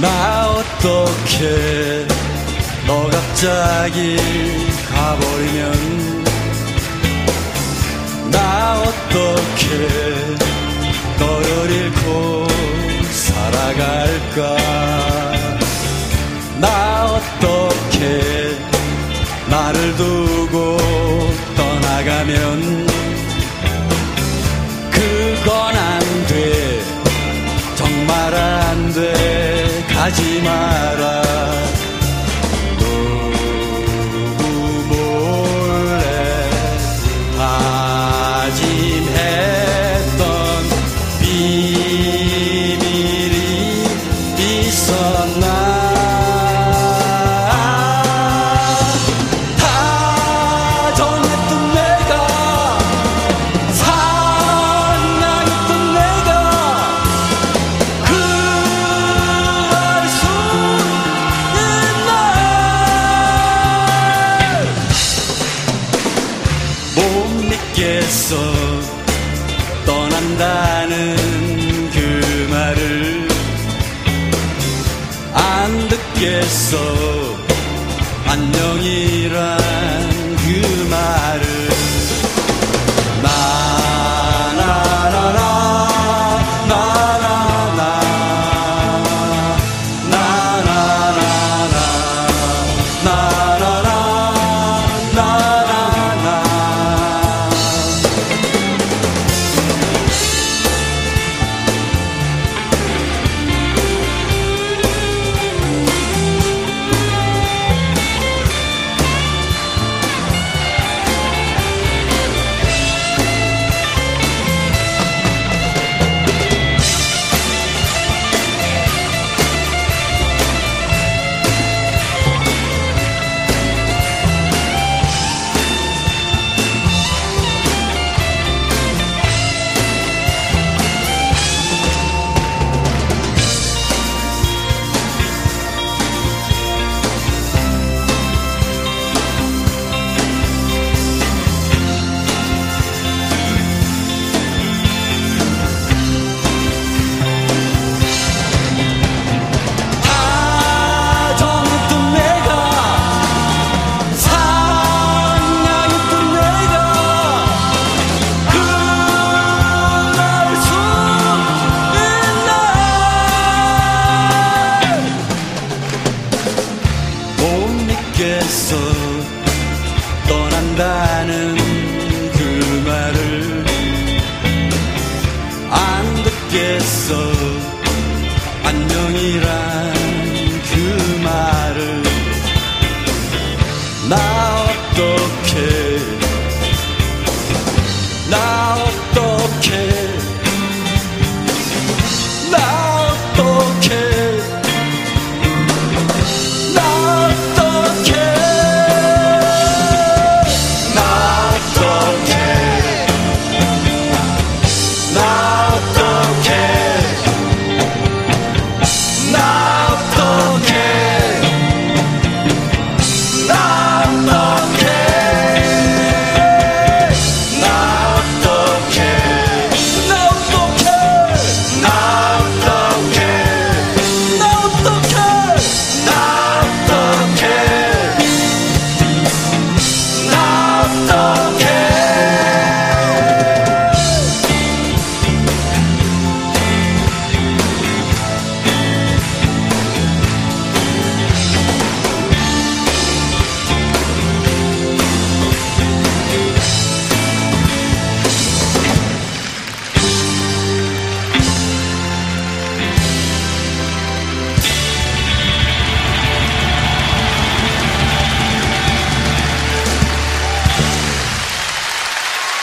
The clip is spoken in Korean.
나 어떻게 너 갑자기 가버리면 나 어떻게 너를 잃고 살아갈까 나 어떻게 나를 두고 떠나가면 그건 안 돼 정말 안 돼 가지 마라 누구 몰래 다짐했던 비밀이 있었나 다정했던 내가 사랑했던 내가 그럴 수 있나 못 믿겠어 떠난다는 그 말을 안 듣겠어 안녕이란 그 말을 나나나나 나나나 나나나나 나나나 나나나 다정했던 내가 사랑했던 내가 그럴 수 있나 못 믿겠어 떠난다는